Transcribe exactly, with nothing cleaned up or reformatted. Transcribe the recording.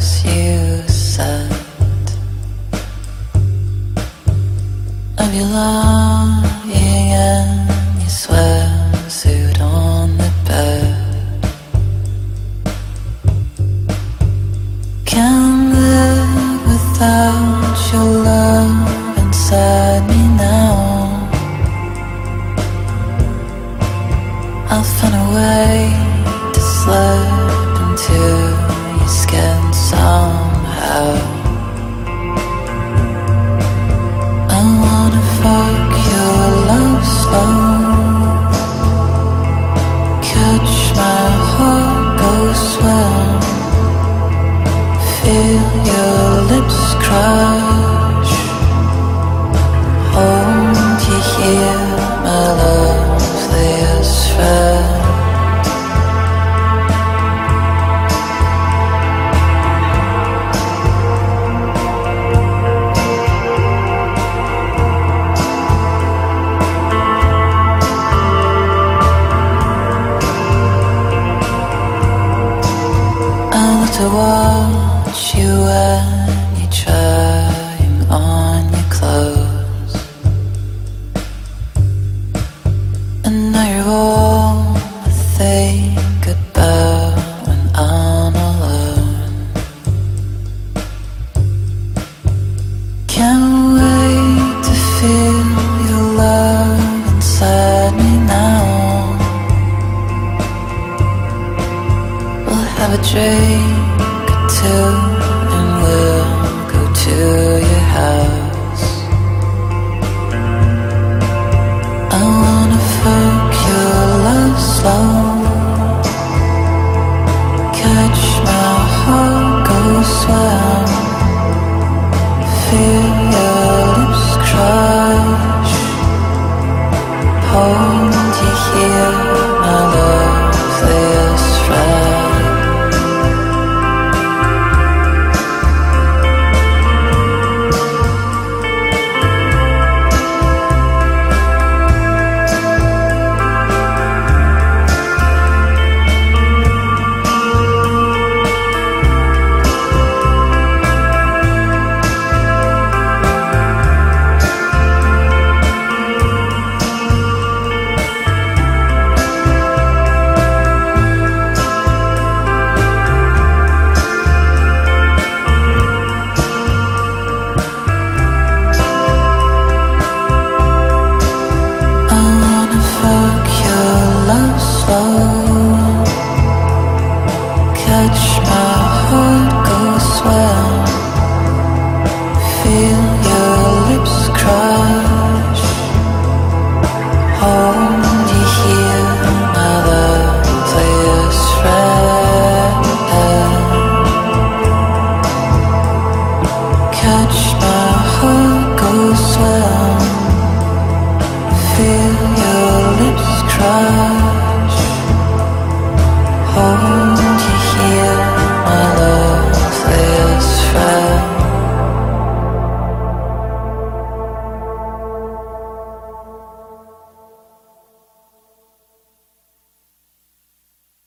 else you said of you lying in your swimsuit on the bed. Can't live without your love inside me now. I'll find a way to slip into your skin somehow. I wanna fuck your love slow, catch my heart go swim, feel your lips crush, hold you here, my loveliest friend. To watch you when you're trying on your clothes, and now you're all I think about when I'm alone. Can't wait to feel your love inside me now. We'll have a drink and we'll go to your house. I wanna fuck your love slow, catch my heart go swim, feel